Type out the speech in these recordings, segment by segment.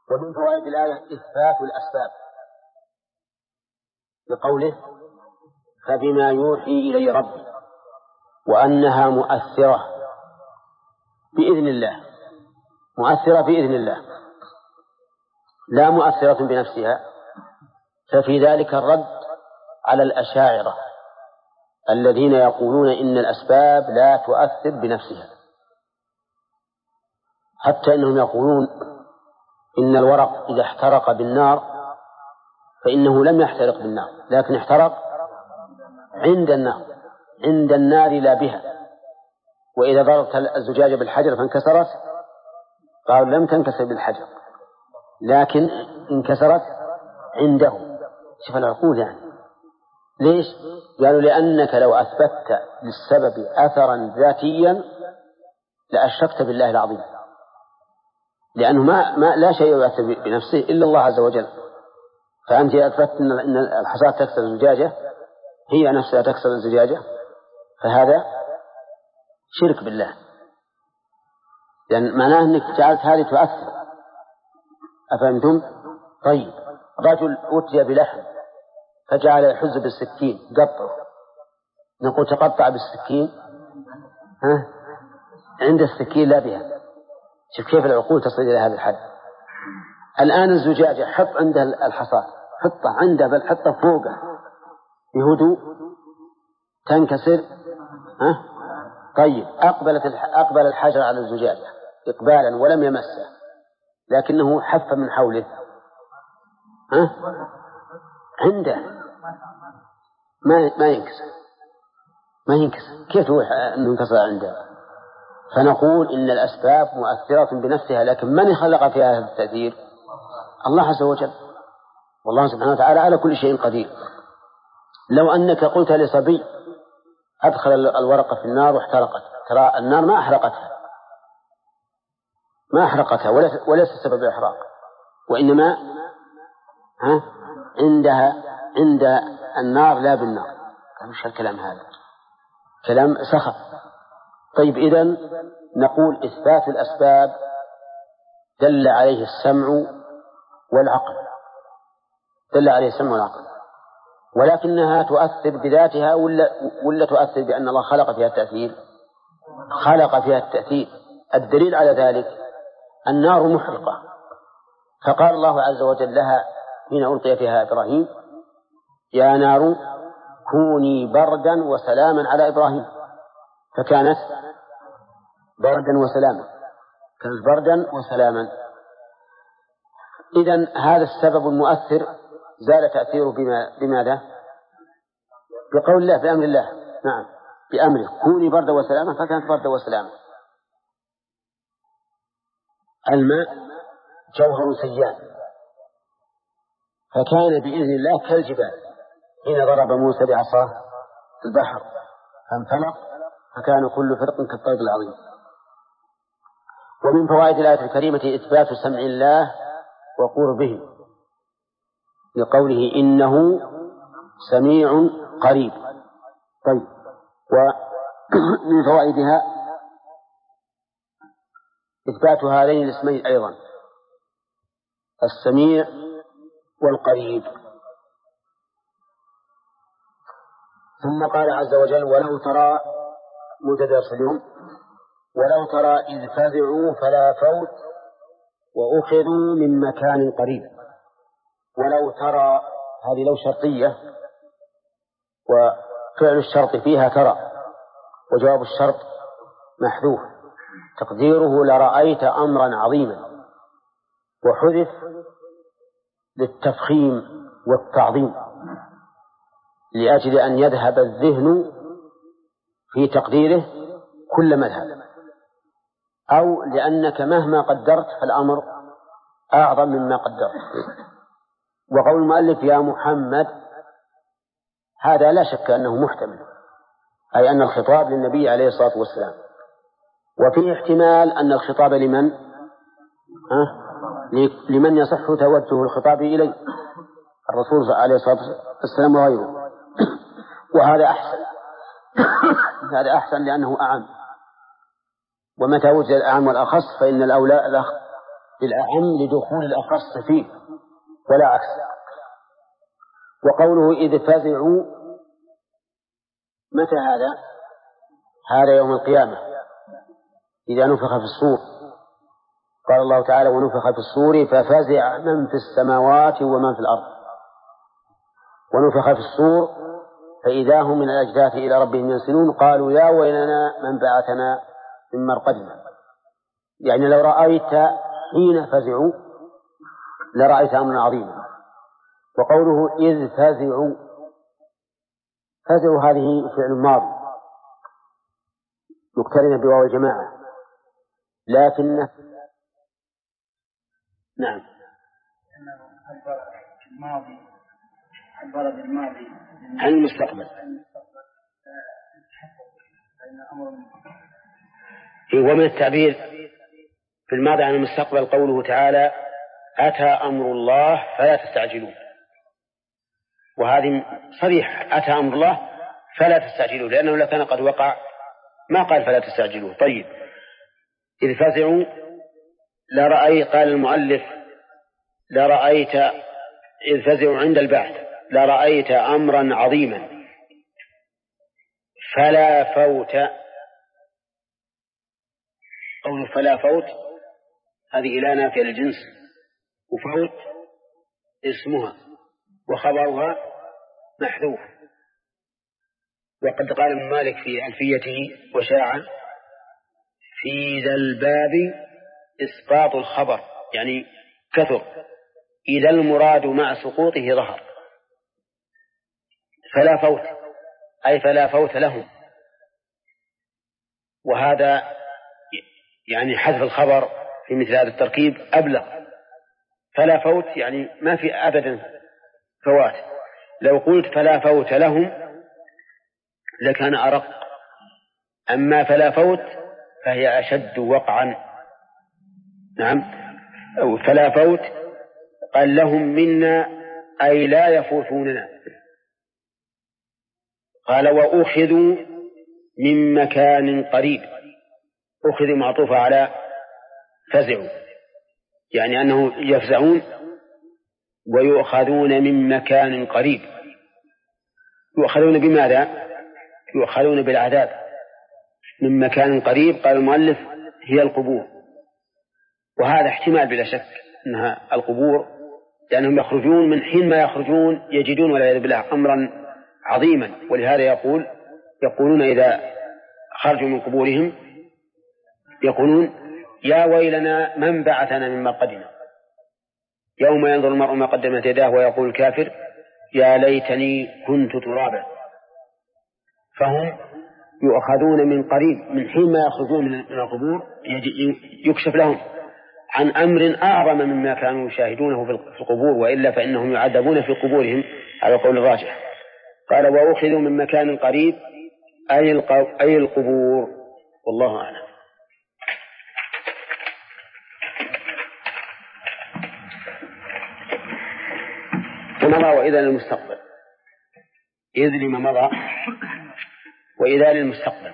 ومن فوائد الآية إثبات الأسباب بقوله فبما يوحي إلي ربي وأنها مؤثرة بإذن الله، مؤثرة بإذن الله لا مؤثرة بنفسها. ففي ذلك الرد على الأشاعرة الذين يقولون إن الأسباب لا تؤثر بنفسها، حتى إنهم يقولون إن الورق إذا احترق بالنار فإنه لم يحترق بالنار لكن احترق عند النار، عند النار لا بها. وإذا ضربت الزجاجة بالحجر فانكسرت قالوا لم تنكسر بالحجر لكن انكسرت عنده. شوف العقول يعني. ليش؟ قالوا لأنك لو أثبتت للسبب أثرا ذاتيا لأشركت بالله العظيم، لأنه ما لا شيء يؤثر بنفسه إلا الله عز وجل. فأنت أثبتت أن الحصاة تكسر الزجاجة هي نفسها تكسر الزجاجة، فهذا شرك بالله، لأن معناه أنك جعلت هذه تؤثر. أفهمتم؟ طيب، رجل أتي بلحم فجعل يحز بالسكين قطعه، نقول تقطع بالسكين عند السكين لا بها. شوف كيف العقول تصل إلى هذا الحد. الآن الزجاجة حط عندها الحصاة، حطه عنده بل حطه فوقه بهدوء تنكسر. طيب، أقبل الحجر على الزجاجة إقبالا ولم يمسه لكنه حف من حوله عنده ما ينكسر. كيف هو أنه انكسر عنده؟ فنقول إن الأسباب مؤثرة بنفسها، لكن من خلق فيها هذا التأثير؟ الله عز وجل، والله سبحانه وتعالى على كل شيء قدير. لو أنك قلت لصبي أدخل الورقة في النار واحترقت، ترى النار ما أحرقتها وليس سبب إحراق، وإنما عند النار لا بالنار. مش الكلام هذا كلام سخف. طيب، إذن نقول إثبات الأسباب دل عليه السمع والعقل، ولكنها تؤثر بذاتها ولا تؤثر بأن الله خلق فيها التأثير؟ خلق فيها التأثير. الدليل على ذلك النار محرقة، فقال الله عز وجل لها حين ألقي فيها إبراهيم يا نار كوني بردا وسلاما على إبراهيم، فكانت بردا وسلاما. إذن هذا السبب المؤثر زال تأثيره بماذا؟ بقول الله، بأمر الله. نعم، بأمره كوني بردا وسلاما، فكانت بردا وسلاما. الماء جوهر سيال، فكان بإذن الله كالجبال حين ضرب موسى بعصاه البحر فانفلق فكان كل فرق كالطود العظيم. ومن فوائد الآية الكريمة إثبات سمع الله وقربه لقوله إنه سميع قريب. طيب، ومن فوائدها إثبات هذين الاسمين أيضا، السميع والقريب. ثم قال عز وجل ولو ترى متدرس اليوم ولو ترى إذ فزعوا فلا فوت وأخذوا من مكان قريب. ولو ترى هذه لو شرطية، وفعل الشرط فيها ترى، وجواب الشرط محذوف تقديره لرأيت أمرا عظيما، وحذف للتفخيم والتعظيم لأجل أن يذهب الذهن في تقديره كل مذهب، أو لأنك مهما قدرت فالأمر أعظم مما قدرت. وقول المؤلف يا محمد هذا لا شك أنه محتمل، أي أن الخطاب للنبي عليه الصلاة والسلام، وفيه احتمال أن الخطاب لمن يصح توجه الخطاب إليه الرسول عليه الصلاة والسلام وغيره. وهذا أحسن هذا أحسن لأنه أعم، ومتى وجد الأعم والأخص فإن الأولى الأخ بالأعم لدخول الأخص فيه ولا عكس. وقوله إذ فزعوا متى هذا؟ هذا يوم القيامة إذا نفخ في الصور. قال الله تعالى ونفخ في الصور ففزع من في السماوات ومن في الأرض. ونفخ في الصور فإذا هم من الأجداث إلى ربهم ينسلون قالوا يا ويلنا من بعثنا من مرقدنا. يعني لو رأيت حين فزعوا لرأيت أمرا عظيما. وقوله إذ فزعوا، فزعوا هذه فعل ماضي مقترن بواو الجماعة، لكن نعم عبر بالماضي عن المستقبل. ومن التعبير في الماضي عن المستقبل قوله تعالى أتى أمر الله فلا تستعجلوه، وهذه صريح أتى أمر الله فلا تستعجلوه، لأنه لو كان قد وقع ما قال فلا تستعجلوه. طيب إذ فزعوا لرأي، قال المؤلف لرأيت إذ فزعوا عند البعث لرأيت أمرا عظيما فلا فوت. قوله فلا فوت هذه إلى نافية للجنس، وفوت اسمها وخبرها محذوف. وقد قال ابن مالك في ألفيته وشاع في ذا الباب إسقاط الخبر، يعني كثر إذا المراد مع سقوطه ظهر. فلا فوت أي فلا فوت لهم، وهذا يعني حذف الخبر في مثل هذا التركيب أبلغ. فلا فوت يعني ما في أبدا فوات. لو قلت فلا فوت لهم لكان أرق، أما فلا فوت فهي أشد وقعا. نعم فلا فوت قال لهم منا أي لا يفوتوننا. قال وأخذوا من مكان قريب، أخذوا معطوفة على فزعوا، يعني أنه يفزعون ويؤخذون من مكان قريب. يؤخذون بماذا؟ يؤخذون بالعذاب من مكان قريب. قال المؤلف هي القبور، وهذا احتمال بلا شك أنها القبور، لأنهم يخرجون من حين ما يخرجون يجدون والعياذ بالله أمرا عظيما. ولهذا يقولون إذا خرجوا من قبورهم يقولون يا ويلنا من بعثنا من مرقدنا، يوم ينظر المرء ما قدمت يداه ويقول الكافر يا ليتني كنت ترابا. فهم يؤخذون من قريب من حين ما يخرجون من القبور يكشف لهم عن أمر أعظم مما كانوا يشاهدونه في القبور، وإلا فإنهم يعذبون في قبورهم على قول الراجح. قال وأخذوا من مكان قريب أي القبور، والله أعلم. ومضى وإذا للمستقبل، إذ لما مضى وإذا للمستقبل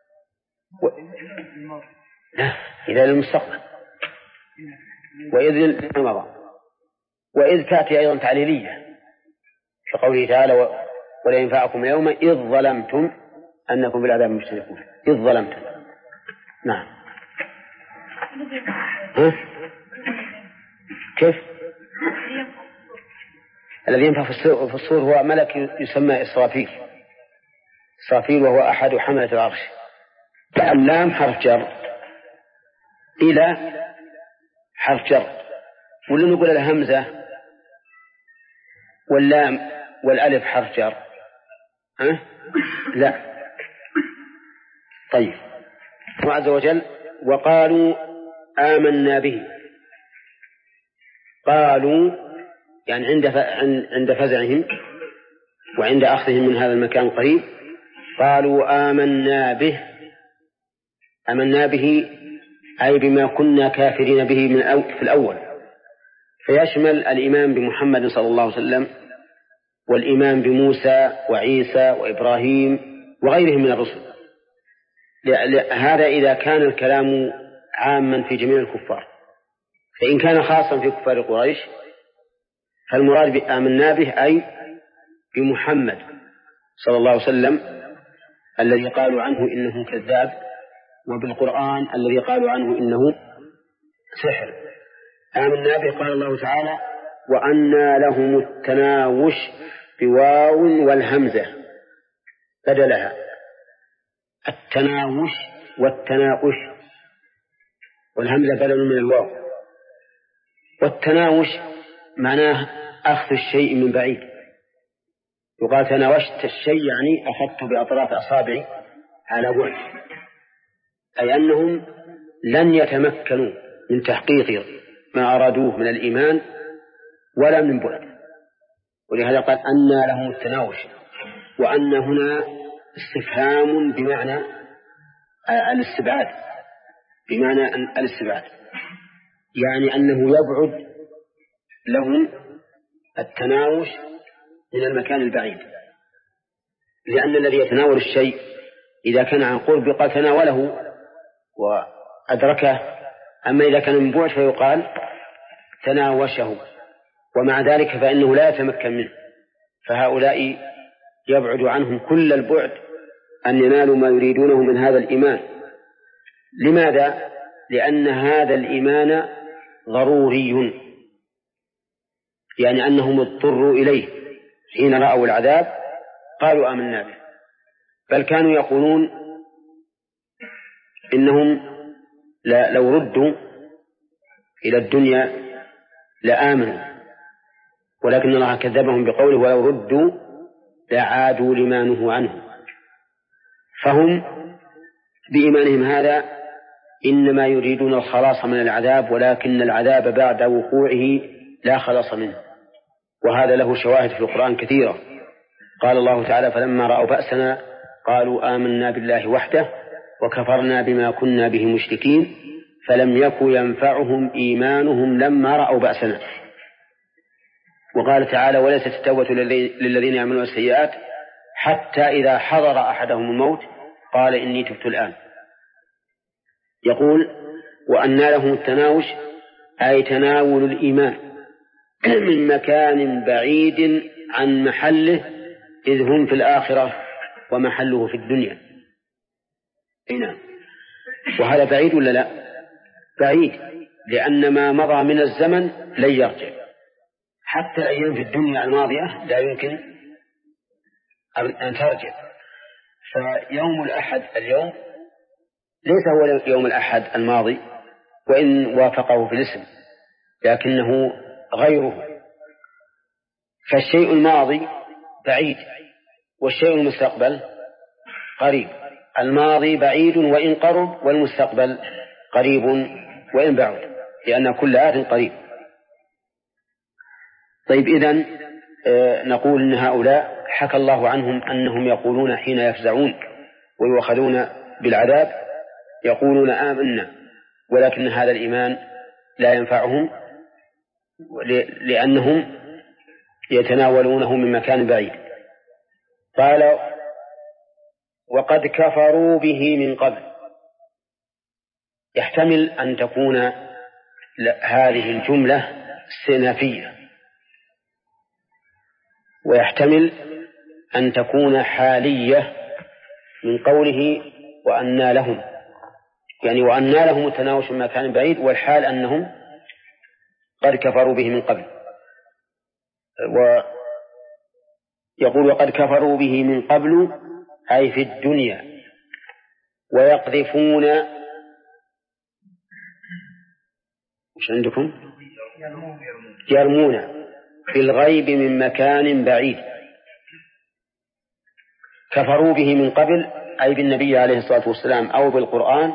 إذا للمستقبل وإذ لما مضى. وإذ تأتي أيضا تعليلية فقوله تعالى ولا ينفعكم اليوم إذ ظلمتم أنكم بالعذاب مشتركون. إذ ظلمتم. نعم كيف؟ الذي ينفع في الصور هو ملك يسمى إسرافيل، إسرافيل وهو أحد حملة العرش. اللام حرف جر، إلى حرف جر، ولا نقول الهمزة واللام والألف حرف جر؟ لا. طيب الله عز وجل وقالوا آمنا به. قالوا يعني عند فزعهم وعند أخذهم من هذا المكان قريب قالوا آمنا به. آمنا به أي بما كنا كافرين به في الأول، فيشمل الإيمان بمحمد صلى الله عليه وسلم والإيمان بموسى وعيسى وإبراهيم وغيرهم من الرسل. هذا إذا كان الكلام عاما في جميع الكفار. فإن كان خاصا في كفار قريش فالمراد بآمنا به أي بمحمد صلى الله عليه وسلم الذي قالوا عنه إنه كذاب، وبالقرآن الذي قالوا عنه إنه سحر. آمنا به قال الله تعالى: وأنى لهم التناوش بواو والهمزة بدلها، التناوش والتناوش، والهمزة بدل من الواو. والتناوش معناه أخذ الشيء من بعيد، يقال تناوشت الشيء يعني أخذت بأطراف أصابعي على بعد، أي أنهم لن يتمكنوا من تحقيق ما أرادوه من الإيمان ولا من بعد. ولهذا قال أنى لهم التناوش، وأن هنا استفهام بمعنى الاستبعاد، بمعنى الاستبعاد، يعني أنه يبعد لهم التناوش من المكان البعيد، لأن الذي يتناول الشيء إذا كان عن قرب قد تناوله وأدركه، أما إذا كان من بعد فيقال تناوشه، ومع ذلك فإنه لا يتمكن منه. فهؤلاء يبعد عنهم كل البعد أن ينالوا ما يريدونه من هذا الإيمان. لماذا؟ لأن هذا الإيمان ضروري، يعني أنهم اضطروا إليه حين رأوا العذاب قالوا آمنا به، بل كانوا يقولون إنهم لو ردوا إلى الدنيا لآمنوا، ولكن الله كذبهم بقوله: ولو ردوا لعادوا لما نهوا عنه. فهم بإيمانهم هذا إنما يريدون الخلاص من العذاب، ولكن العذاب بعد وقوعه لا خلاص منه، وهذا له شواهد في القرآن كثيرة. قال الله تعالى: فلما رأوا بأسنا قالوا آمنا بالله وحده وكفرنا بما كنا به مشركين فلم يكن ينفعهم إيمانهم لما رأوا بأسنا. وقال تعالى: وليست التوبة للذين يعملون السيئات حتى إذا حضر أحدهم الموت قال إني تبت الآن. يقول: وأنى لهم التناوش أي تناول الإيمان من مكان بعيد عن محله، إذ هم في الآخرة ومحله في الدنيا. نعم. وهذا بعيد ولا لا؟ بعيد، لأن ما مضى من الزمن لن يرجع، حتى الأيام في الدنيا الماضية لا يمكن أن ترجع. فيوم الأحد اليوم ليس هو يوم الأحد الماضي وإن وافقه في الاسم، لكنه غيره. فالشيء الماضي بعيد والشيء المستقبل قريب. الماضي بعيد وإن قرب، والمستقبل قريب وإن بعد، لأن كل آت قريب. طيب، إذن نقول إن هؤلاء حكى الله عنهم أنهم يقولون حين يفزعون ويؤخذون بالعذاب يقولون آمنا، ولكن هذا الإيمان لا ينفعهم لأنهم يتناولونه من مكان بعيد. قال: وقد كفروا به من قبل. يحتمل أن تكون هذه الجملة استئنافية، ويحتمل أن تكون حالية من قوله وأنى لهم، يعني وأنى لهم التناوش من مكان بعيد، والحال أنهم قد كفروا به من قبل. ويقول: وقد كفروا به من قبل أي في الدنيا، ويقذفون وش عندكم؟ يرمون بالغيب من مكان بعيد. كفروا به من قبل أي بالنبي عليه الصلاة والسلام أو بالقرآن،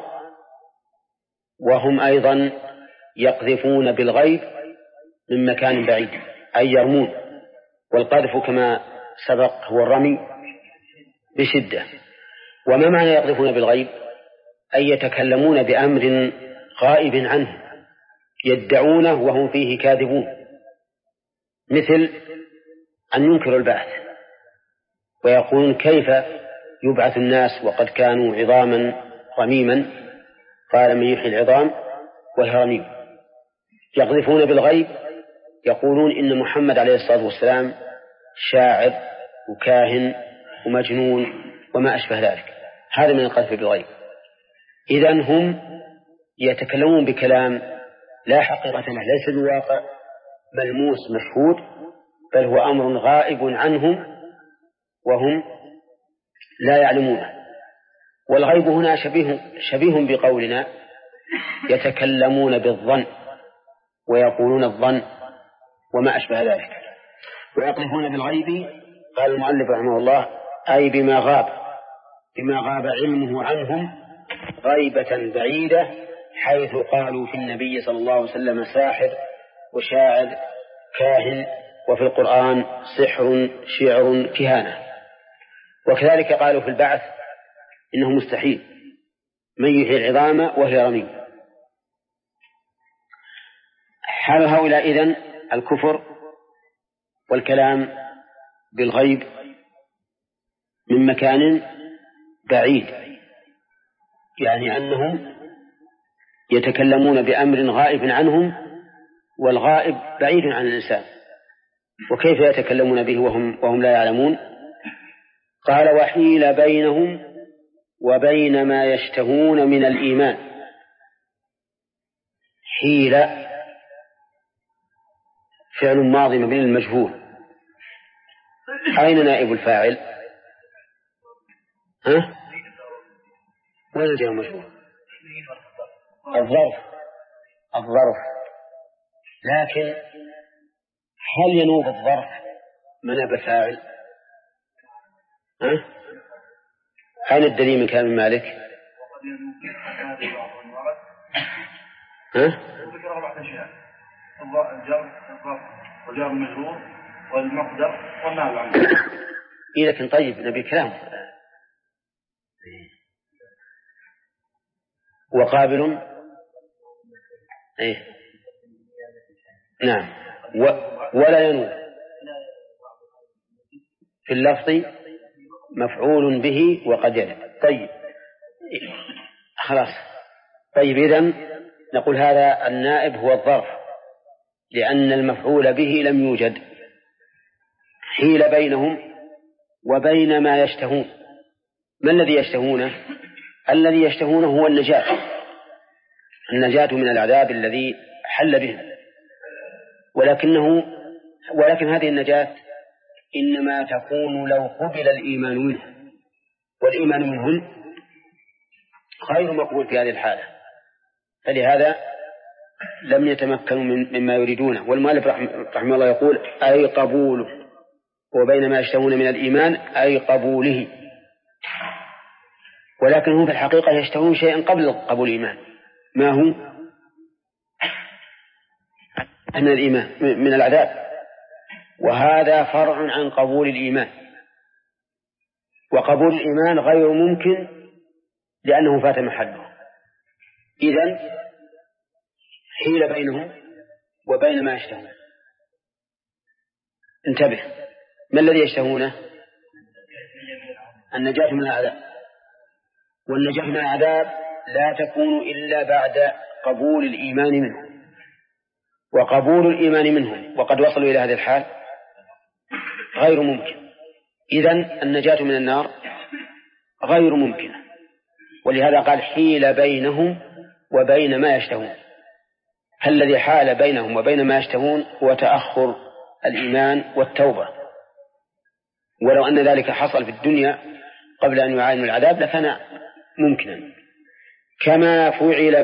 وهم أيضا يقذفون بالغيب من مكان بعيد أي يرمون. والقذف كما سبق هو الرمي بشدة. وما معنى يقذفون بالغيب؟ أي يتكلمون بأمر غائب عنه يدعونه وهم فيه كاذبون، مثل أن ينكروا البعث ويقولون كيف يبعث الناس وقد كانوا عظاما رميما، قال من يحيي العظام وهي رميم. يقذفون بالغيب، يقولون إن محمد عليه الصلاة والسلام شاعر وكاهن ومجنون وما أشبه ذلك، هذا من القذف بالغيب. إذن هم يتكلمون بكلام لا حقيقة له، ليس بواقع ملموس مشهود، بل هو أمر غائب عنهم وهم لا يعلمونه. والغيب هنا شبيه بقولنا يتكلمون بالظن ويقولون الظن وما أشبه ذلك. ويقذفون بالغيب، قال المؤلف رحمه الله، أي بما غاب علمه عنهم غيبة بعيدة، حيث قالوا في النبي صلى الله عليه وسلم ساحر وشاعر كاهن، وفي القرآن سحر شعر كهانة. وكذلك قالوا في البعث إنه مستحيل، من يحيي العظام وهي رميم. حال هؤلاء إذن الكفر والكلام بالغيب من مكان بعيد، يعني أنهم يتكلمون بأمر غائب عنهم، والغائب بعيد عن الإنسان، وكيف يتكلمون به وهم لا يعلمون؟ قال وحيل بينهم وبين ما يشتهون من الإيمان. حيل فعل ماضي مبني للمجهول، أين نائب الفاعل؟ وين جاء المجهول؟ الظرف. لكن هل ينوب الظرف مناب الفاعل؟ أين الدليل من كلام مالك؟ ذكر 4 أشياء: الجر وجار المجرور والمقدر والنائب عنه. لكن طيب نبي كلام. وقابل نعم ولا ينوب في اللفظ مفعول به وقد يلد. طيب خلاص. طيب إذن نقول هذا النائب هو الظرف، لأن المفعول به لم يوجد. حيل بينهم وبين ما يشتهون. ما الذي يشتهونه؟ الذي يشتهونه هو النجاة من العذاب الذي حل بهم، ولكن هذه النجاة إنما تكون لو قبل الإيمان منه، والإيمان منهم غير مقبول في هذه الحالة، فلهذا لم يتمكنوا مما يريدونه. والمؤلف رحمه الله يقول أي قبوله، وبين ما يشتهون من الإيمان أي قبوله، ولكن هم في الحقيقة يشتهون شيئا قبل قبول الإيمان. ما هو؟ من الإيمان، من العذاب، وهذا فرع عن قبول الإيمان، وقبول الإيمان غير ممكن لأنه فات محله. إذن حيل بينهم وبين ما يشتهون. انتبه، ما الذي يشتهونه؟ النجاة من العذاب، والنجاة من العذاب لا تكون إلا بعد قبول الإيمان منه، وقبول الإيمان منهم وقد وصلوا إلى هذه الحال غير ممكن. إذن النجاة من النار غير ممكنة، ولهذا قال حيل بينهم وبين ما يشتهون. الذي حال بينهم وبين ما يشتهون هو تأخر الإيمان والتوبة، ولو أن ذلك حصل في الدنيا قبل أن يعاينوا العذاب لكان ممكنا، كما فعل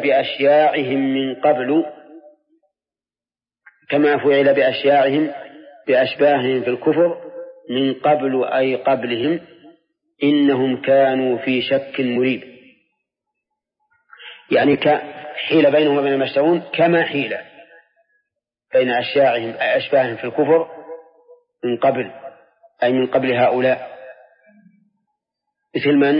بأشياعهم بأشباههم في الكفر من قبل أي قبلهم، إنهم كانوا في شك مريب. يعني حيل بينهم وبين ما يشتهون كما حيل بين أشباههم في الكفر من قبل، أي من قبل هؤلاء، مثل من؟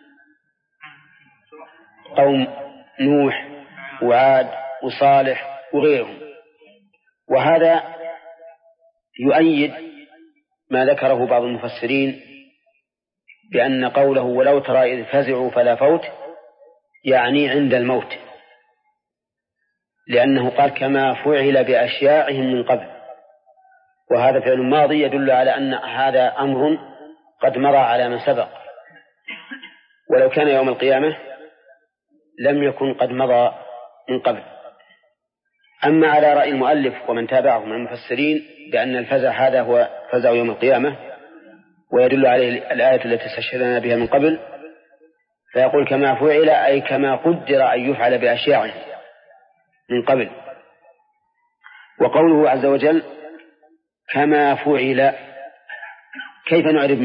قوم نوح وعاد وصالح وغيرهم. وهذا يؤيد ما ذكره بعض المفسرين بأن قوله ولو ترى إذ فزعوا فلا فوت يعني عند الموت، لأنه قال كما فعل بأشياعهم من قبل، وهذا فعل ماضي يدل على أن هذا أمر قد مضى على من سبق، ولو كان يوم القيامة لم يكن قد مضى من قبل. أما على رأي المؤلف ومن تابعه من المفسرين بأن الفزع هذا هو فزع يوم القيامة ويدل عليه الآية التي استشهدنا بها من قبل، فيقول كما فعل أي كما قدر أن يفعل بأشياعهم من قبل. وقوله عز وجل كما فعل، كيف نعرب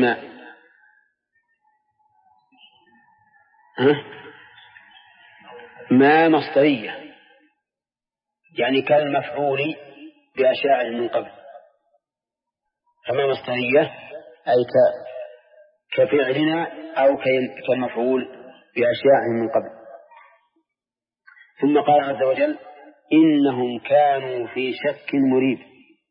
ما مصدرية، يعني كالمفعول بأشياعهم من قبل، فما مصدرية أي كفعلنا أو كالمفعول بأشياعهم من قبل. ثم قال عز وجل إنهم كانوا في شك مريب.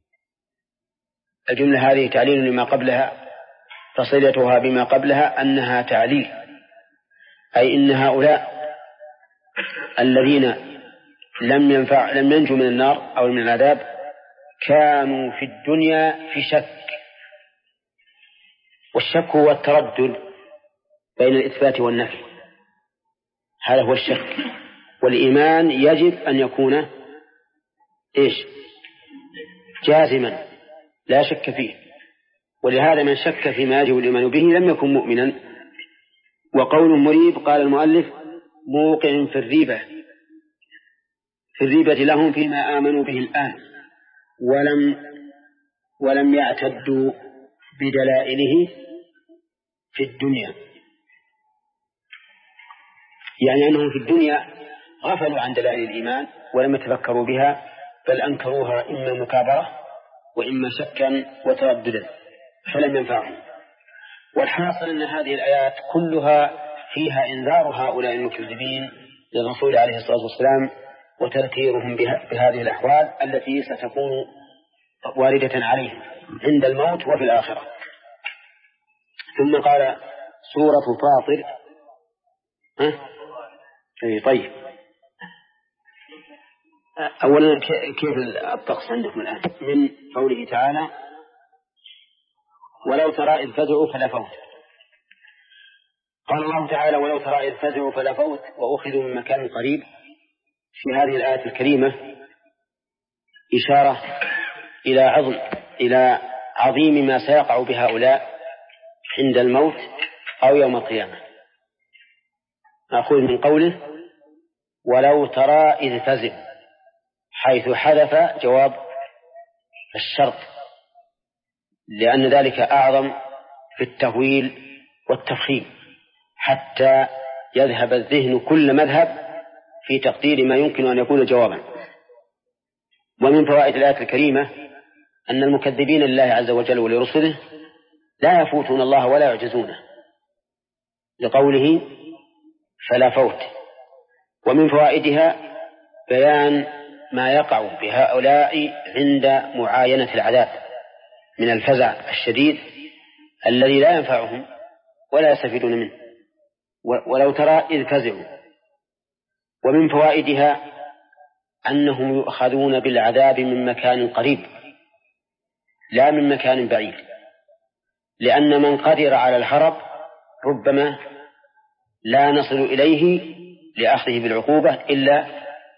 الجملة هذه تعليل لما قبلها، فصلتها بما قبلها أنها تعليل، أي إن هؤلاء الذين لم ينجوا من النار أو من العذاب كانوا في الدنيا في شك، والشك هو التردد بين الإثبات والنفي، هذا هو الشك. والإيمان يجب أن يكون جازما لا شك فيه، ولهذا من شك فيما يجب الإيمان به لم يكن مؤمنا. وقول مريب قال المؤلف موقع في الريبة لهم فيما آمنوا به الآن ولم يعتدوا بدلائله في الدنيا، يعني أنهم في الدنيا غفلوا عن دلائل الإيمان ولم يتفكروا بها، بل أنكروها إما مكابرة وإما شكا وترددا فلم ينفعهم. والحاصل أن هذه الآيات كلها فيها إنذار هؤلاء المكذبين للرسول عليه الصلاة والسلام وتذكيرهم بهذه الأحوال التي ستكون واردة عليهم عند الموت وفي الآخرة. ثم قال سورة فاطر. طيب، أولا كيف الطقس عندكم الآن من قوله تعالى ولو ترى إذ فزعوا فلا فوت؟ قال الله تعالى ولو ترى إذ فزعوا فلا فوت وأخذوا من مكان قريب. في هذه الآية الكريمة إشارة إلى عظيم ما سيقع بهؤلاء عند الموت أو يوم القيامة. نأخذ من قوله ولو ترى إذ فزعوا، حيث حذف جواب الشرط، لأن ذلك أعظم في التهويل والتفخيم حتى يذهب الذهن كل مذهب في تقدير ما يمكن أن يكون جوابا. ومن فوائد الآية الكريمة أن المكذبين لله عز وجل ولرسله لا يفوتون الله ولا يعجزونه لقوله فلا فوت. ومن فوائدها بيان ما يقع بهؤلاء عند معاينة العذاب من الفزع الشديد الذي لا ينفعهم ولا يستفيدون منه. ولو ترى إذ فزعوا. ومن فوائدها أنهم يؤخذون بالعذاب من مكان قريب لا من مكان بعيد، لأن من قدر على الهرب ربما لا نصل إليه لأخذه بالعقوبة إلا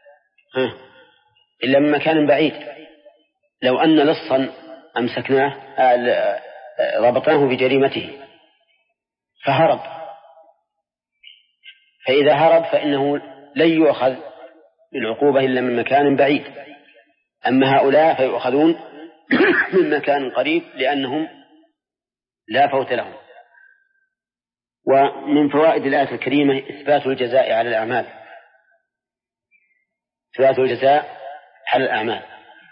من مكان بعيد. لو أن لصا أمسكناه ربطناه بجريمته فهرب، فإذا هرب فإنه لن يؤخذ بالعقوبة إلا من مكان بعيد. أما هؤلاء فيؤخذون من مكان قريب لأنهم لا فوت لهم. ومن فوائد الآية الكريمة إثبات الجزاء على الأعمال، إثبات الجزاء على الأعمال،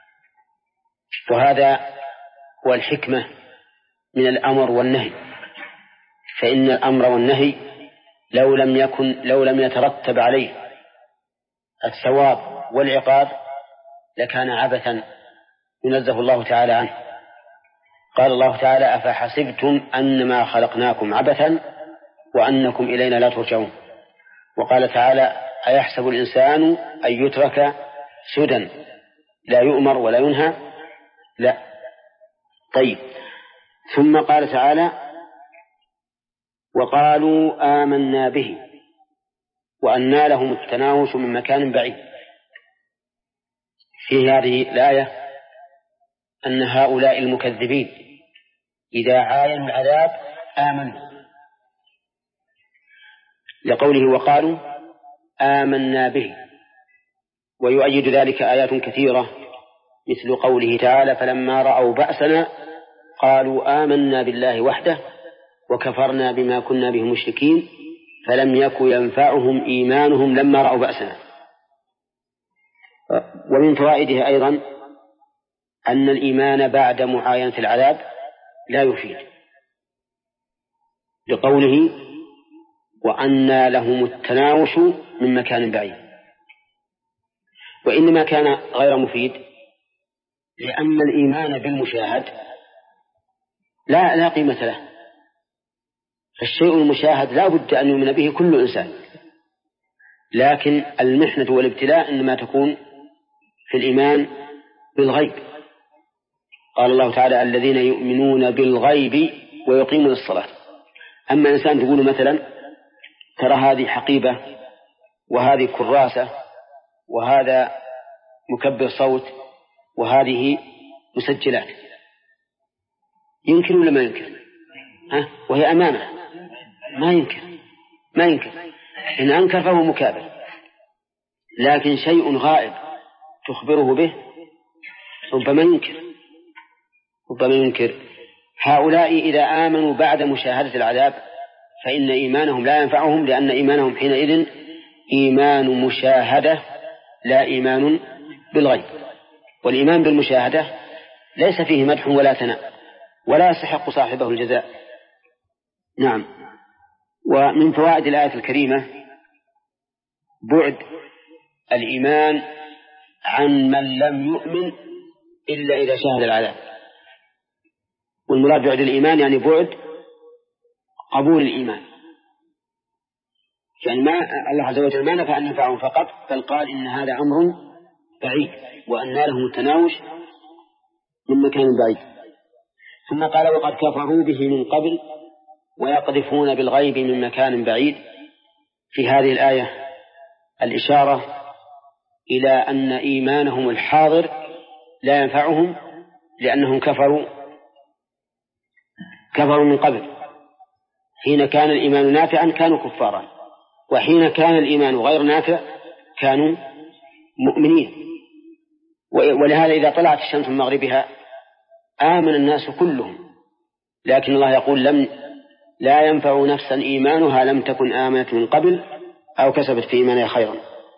وهذا هو الحكمة من الأمر والنهي. فإن الأمر والنهي لو لم يترتب عليه الثواب والعقاب لكان عبثا ينزه الله تعالى عنه. قال الله تعالى أفحسبتم أنما خلقناكم عبثا وأنكم إلينا لا ترجعون. وقال تعالى أيحسب الإنسان أن يترك سدى لا يؤمر ولا ينهى؟ لا. طيب، ثم قال تعالى: وقالوا آمنا به وأنى لهم التناوش من مكان بعيد. في هذه الآية أن هؤلاء المكذبين إذا عاينوا العذاب آمنوا، لقوله وقالوا آمنا به. ويؤيد ذلك آيات كثيرة مثل قوله تعالى: فلما رأوا بأسنا قالوا آمنا بالله وحده وكفرنا بما كنا به مشركين فلم يك ينفعهم إيمانهم لما رأوا بأسنا. ومن فوائدها أيضا أن الإيمان بعد معاينة العذاب لا يفيد، لقوله وأنى لهم التناوش من مكان بعيد. وإنما كان غير مفيد لأن الإيمان بالمشاهد لا قيمة له. فالشيء المشاهد لا بد أن يؤمن به كل إنسان، لكن المحنة والابتلاء إنما تكون في الإيمان بالغيب. قال الله تعالى: الذين يؤمنون بالغيب ويقيمون الصلاة. أما إنسان تقول مثلا: ترى هذه حقيبة وهذه كراسة وهذا مكبر صوت وهذه مسجلات، ينكر ولا ما ينكر؟ وهي أمامه ما ينكر. إن أنكر فهو مكابر. لكن شيء غائب تخبره به ربما ينكر. هؤلاء إذا آمنوا بعد مشاهدة العذاب فإن إيمانهم لا ينفعهم، لأن إيمانهم حينئذ إيمان مشاهدة لا إيمان بالغيب. والإيمان بالمشاهدة ليس فيه مدح ولا ثناء ولا يستحق صاحبه الجزاء. نعم. ومن فوائد الآية الكريمة بعد الإيمان عن من لم يؤمن إلا إذا شاهد العذاب. والمراد بعد الإيمان يعني بعد قبول الإيمان، يعني ما الله عز وجل ما نفع أن ينفعهم فقط، بل قال إن هذا أمر بعيد وأنى لهم التناوش من مكان بعيد. ثم قال: وقد كفروا به من قبل ويقذفون بالغيب من مكان بعيد. في هذه الآية الإشارة إلى أن إيمانهم الحاضر لا ينفعهم، لأنهم كفروا من قبل. حين كان الإيمان نافعا كانوا كفارا، وحين كان الإيمان غير نافع كانوا مؤمنين. ولهذا إذا طلعت الشمس من مغربها آمن الناس كلهم، لكن الله يقول لا ينفع نفسا إيمانها لم تكن آمنت من قبل أو كسبت في إيمانها خيرا.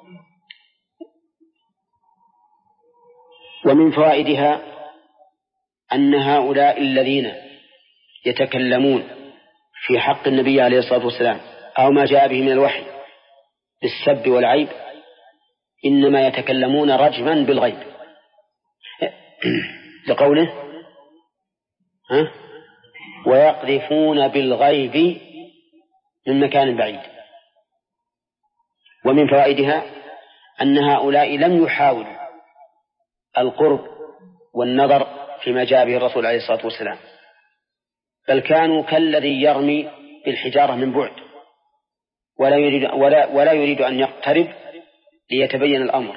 ومن فوائدها أن هؤلاء الذين يتكلمون في حق النبي عليه الصلاة والسلام أو ما جاء به من الوحي بالسب والعيب إنما يتكلمون رجما بالغيب، لقوله ويقذفون بالغيب من مكان بعيد. ومن فوائدها أن هؤلاء لم يحاولوا القرب والنظر فيما جاء به الرسول عليه الصلاة والسلام، بل كانوا كالذي يرمي بالحجارة من بعد ولا يريد أن يقترب ليتبين الأمر.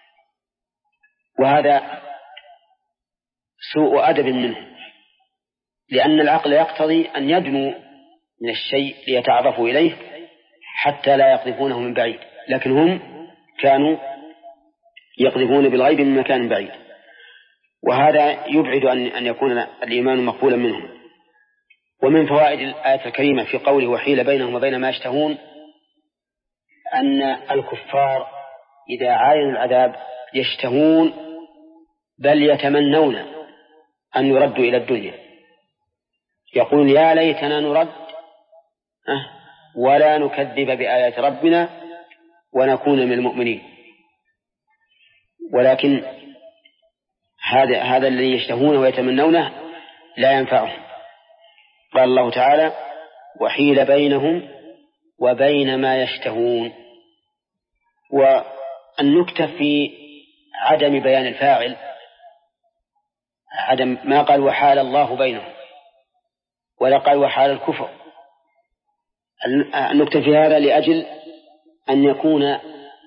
وهذا سوء أدب منه، لأن العقل يقتضي أن يدنوا من الشيء ليتعرفوا إليه حتى لا يقذفونه من بعيد، لكن هم كانوا يقذفون بالغيب من مكان بعيد، وهذا يبعد أن يكون الإيمان مقبولا منهم. ومن فوائد الآية الكريمة في قوله وحيل بينهم وبين ما يشتهون أن الكفار إذا عاينوا العذاب يشتهون بل يتمنون أن يردوا إلى الدنيا، يقول يا ليتنا نرد ولا نكذب بآيات ربنا ونكون من المؤمنين. ولكن هذا الذي يشتهونه ويتمنونه لا ينفعهم. قال الله تعالى وحيل بينهم وبين ما يشتهون. والنكتة في عدم بيان الفاعل، عدم ما قال وحال الله بينهم، ولا قال وحال الكفر. النكتة في هذا لأجل أن يكون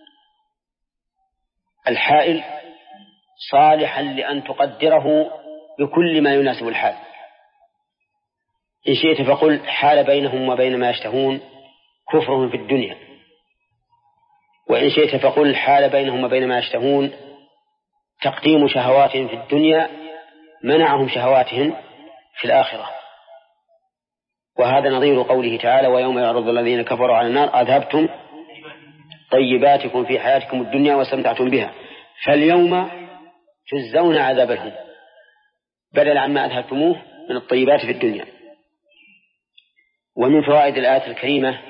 الحائل صالحا لأن تقدره بكل ما يناسب الحال. إن شئت فقل حال بينهم وبين ما يشتهون كفرهم في الدنيا، وإن شئت فقل حال بينهم وبين ما يشتهون تقديم شهواتهم في الدنيا منعهم شهواتهم في الآخرة. وهذا نظير قوله تعالى ويوم يعرض الذين كفروا على النار أذهبتم طيباتكم في حياتكم الدنيا واستمتعتم بها فاليوم تجزون عذاب الهون، بدل عما أذهبتموه من الطيبات في الدنيا. ومن فوائد الآية الكريمة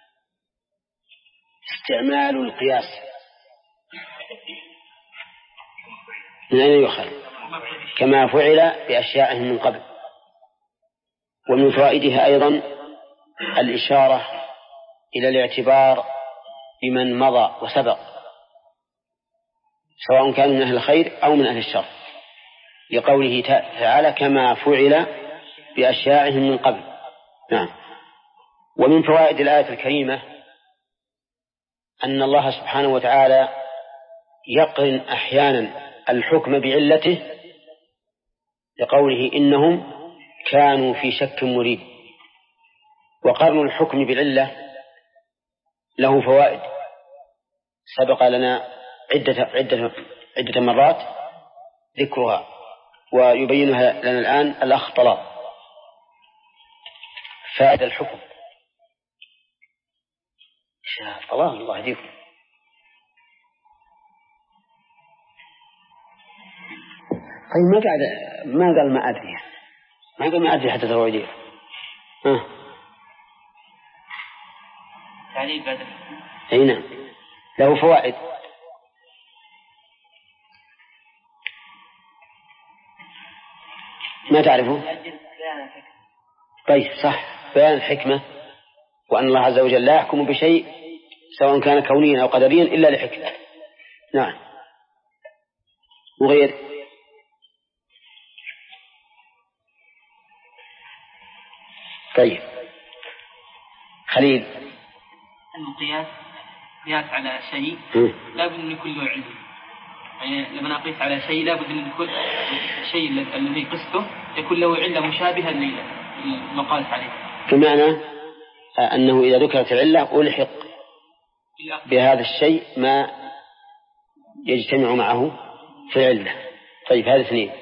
استعمال القياس. من أين يؤخذ؟ كما فعل بأشياء من قبل. ومن فوائدها أيضا الإشارة إلى الاعتبار بمن مضى وسبق، سواء كان من أهل الخير أو من أهل الشر، لقوله تعالى كما فعل بأشياء من قبل. نعم. ومن فوائد الآية الكريمة أن الله سبحانه وتعالى يقرن أحيانا الحكم بعلته، لقوله إنهم كانوا في شك مريب. وقرن الحكم بالعلة له فوائد سبق لنا عدة مرات ذكرها، ويبينها لنا الآن الأخ طلال. فائدة الحكم الله يهديكم. طيب ما قال ما أدري حتى ترويديه. تعليل بعد. نعم له فوائد. ما تعرفه؟ طيب صح، بيان الحكمة، وأن الله عز وجل لا يحكم بشيء سواء كان كونيا أو قدريا إلا لحكمة. نعم. وغير طيب خليل. القياس قياس على شيء لا بد أن يكون له علم، يعني لما أقيس على شيء لا بد أن يكون الشيء الذي قسته يكون له علة مشابهة للمقاس عليه. بمعنى أنه إذا ذكرت العلة ألحق بهذا الشيء ما يجتمع معه في العلة. طيب هذا اثنين.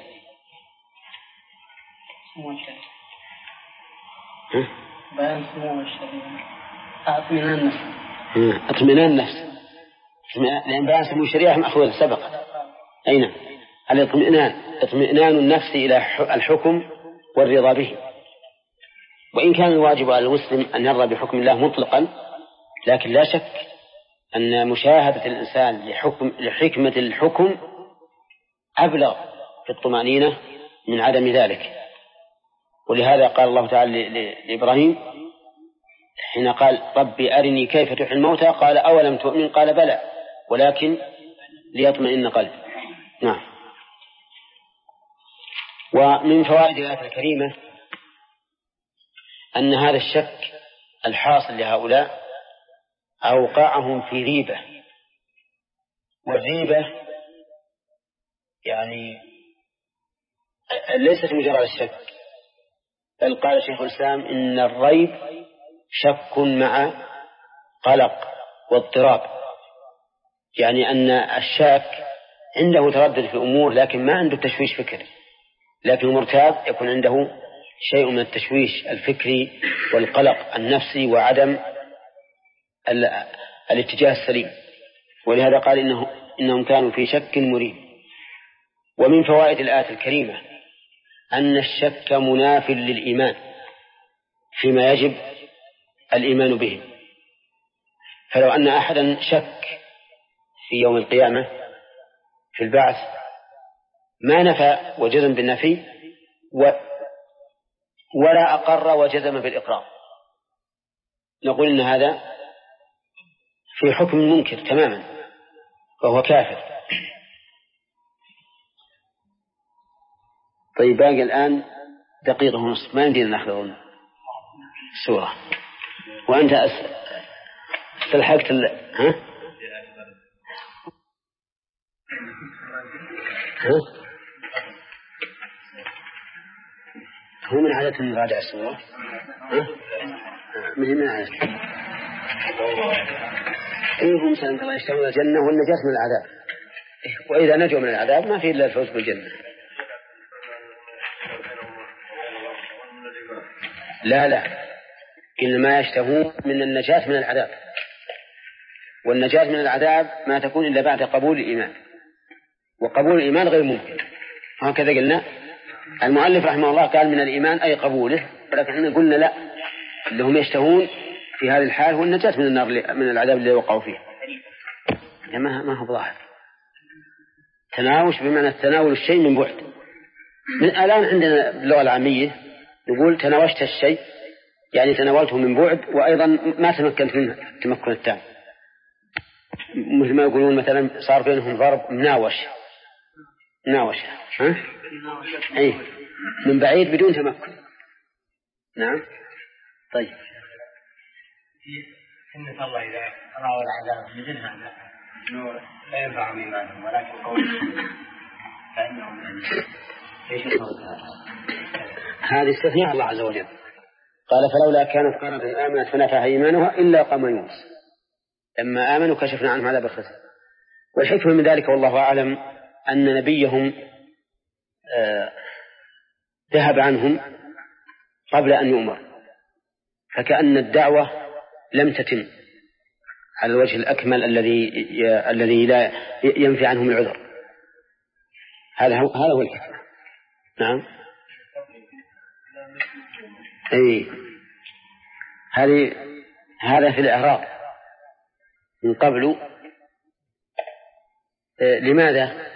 بيان سمو الشريعة اطمئنان النفس. اطمئنان النفس، لأن بيان سمو الشريعة مأخوذ سبق. أين اطمئنان النفس إلى الحكم والرضا به. وإن كان الواجب على المسلم أن يرضى بحكم الله مطلقا، لكن لا شك أن مشاهدة الإنسان لحكمة الحكم أبلغ في الطمأنينة من عدم ذلك. ولهذا قال الله تعالى لإبراهيم حين قال ربي أرني كيف تحيي الموتى قال أولم تؤمن قال بلى ولكن ليطمئن قلبي. نعم. ومن فوائد الآية الكريمة أن هذا الشك الحاصل لهؤلاء أوقعهم في ريبة، والريبة يعني ليست مجرد الشك، بل قال شيخ الإسلام إن الريب شك مع قلق واضطراب، يعني أن الشاك عنده تردد في أمور لكن ما عنده تشويش فكري، لكن المرتاب يكون عنده شيء من التشويش الفكري والقلق النفسي وعدم الاتجاه السليم. ولهذا قال إنهم كانوا في شك مريب. ومن فوائد الآية الكريمة أن الشك مناف للإيمان فيما يجب الإيمان به. فلو أن أحدا شك في يوم القيامة في البعث ما نفى وجزم بالنفي ولا أقر وجزم بالإقرار، نقول إن هذا في حكم منكر تماما وهو كافر. طيب باقي الآن دقيقة ونصف، ما يمدينا ناخذ السورة، وأنت استلحقت ها؟ هو من عادة نراجع السورة؟ من عادة هم سألت الله يشتغل الجنة والنجاة من العذاب، وإذا نجوا من العذاب ما في إلا الفوز بالجنة. لا إنما يشتهون من النجاة من العذاب، والنجاة من العذاب ما تكون إلا بعد قبول الإيمان، وقبول الإيمان غير ممكن، هكذا قلنا. المؤلف رحمه الله قال من الإيمان أي قبوله، ولكن احنا قلنا لا، اللي هم يشتهون في هذه الحال هو النجاة من النار من العذاب اللي وقعوا فيه. ما هو ظاهر تناوش بمعنى تناول الشيء من بعد. من الآن عندنا باللغة العامية نقول تناوشت الشيء، يعني تناولته من بعد، وأيضا ما تمكنت منه التمكن التام، مثل ما يقولون مثلا صار بينهم ضرب مناوش ها؟ أي من بعيد بدون تمكن. نعم. طيب إن الله إذا رأوا العذاب بجنة نور لا ينفع إيمانهم، ولكن قولهم فإنهم ايش هذه استثناء الله عز وجل، قال فلولا كانت قرية آمنت فنفعها إيمانها إلا قوم يونس لما آمنوا كشفنا عنهم عذاب الخزي. والحكمة من ذلك والله أعلم أن نبيهم ذهب عنهم قبل أن يؤمر، فكأن الدعوة لم تتم على الوجه الأكمل الذي لا ينفي عنهم العذر. هذا هو الحكمة. نعم. أي هذا في الإعراب من قبل. لماذا؟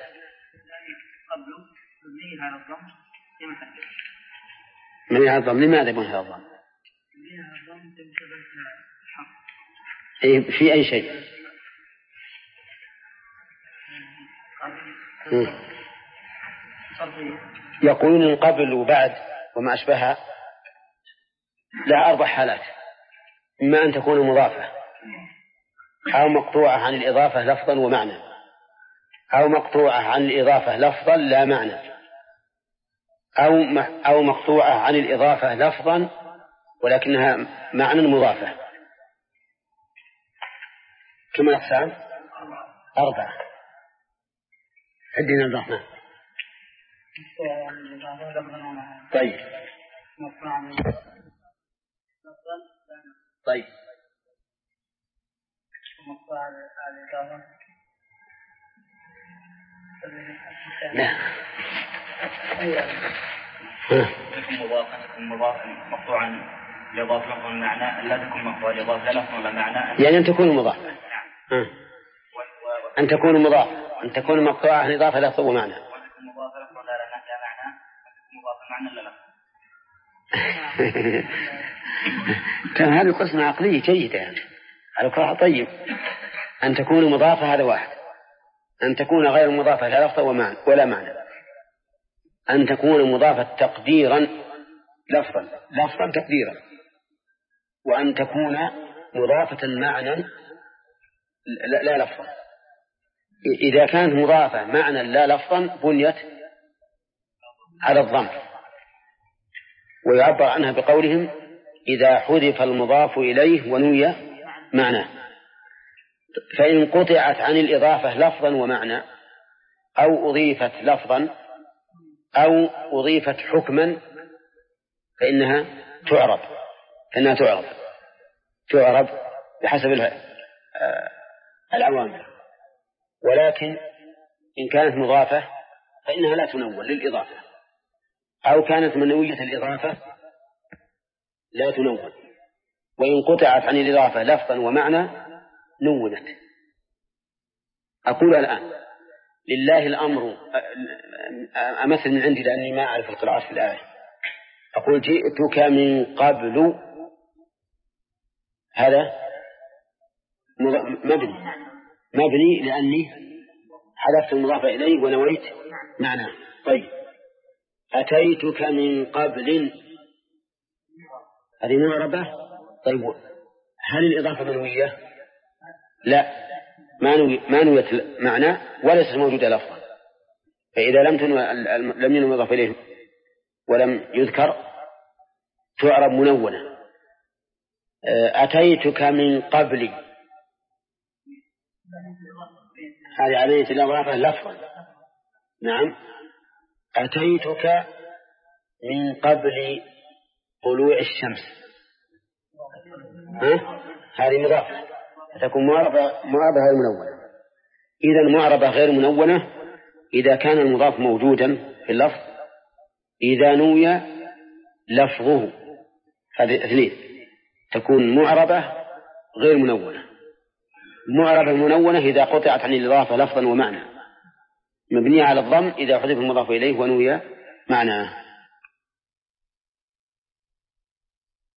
من هذا الضم. لماذا من هذا الضم؟ في أي شيء؟ يقولون من قبل وبعد وما أشبهها لها 4 حالات: إما أن تكون مضافة، أو مقطوعة عن الإضافة لفظا ومعنى، أو مقطوعة عن الإضافة لفظا لا معنى، أو مقطوعة عن الإضافة لفظا ولكنها معنى مضافة. كم أقسام؟ 4. عندنا الرحمن. طيب لا مقطوعا لإضافة لفظ المعنى، لا تكون مقطوعة لإضافة لفظ ولا معنى، يعني أن تكون مضافة، أن تكون مضافة، أن تكون مقطوعة عن إضافة لفظ ومعنى، وتكون مضافة لفظ لا معنى، وتكون مضافة معنى لا لفظ. كان هذه قسمة عقلية جيدة يعني. على كراهة طيب. أن تكون مضافة هذا واحد، أن تكون غير مضافة لا لفظ ولا معنى، أن تكون مضافة تقديرا لفظا تقديرا، وأن تكون مضافة معنى لا لفظا. إذا كانت مضافة معنى لا لفظا بنيت على الضم، ويعبر عنها بقولهم إذا حذف المضاف إليه ونوي معناه. فإن قطعت عن الإضافة لفظا ومعنى، أو أضيفت لفظا، أو أضيفت حكما، فإنها تعرب بحسب العوامل. ولكن إن كانت مضافة فإنها لا تنون للإضافة، أو كانت منوية الإضافة لا تنون. وإن قطعت عن الإضافة لفظا ومعنى نونت. أقول الآن لله الأمر، أمثل من عندي لأني ما أعرف القراءات في الآية. أقول جئتك من قبل، هذا مبني لأني حذفت المضاف إليه ونويت معناه. طيب أتيتك من قبل، هذه معربة. طيب هل الإضافة منوية؟ لا، ما نويت معنى وليست موجودة لفظا، فإذا لم ينوي مضاف إليه ولم يذكر تعرب منونة. أتيتك من قبل، هذه عملية الإضافة لفظا. نعم، أتيتك من قبل طلوع الشمس، هذه مضافة، تكون معربة غير منونة. إذا معربة غير منونة إذا كان المضاف موجودا في اللفظ، إذا نوي لفظه، هذه اثنين، تكون معربة غير منونة. معربة منونة إذا قطعت عن الإضافة لفظا ومعنى، مبنية على الضم إذا حذف المضاف إليه ونوي معناه.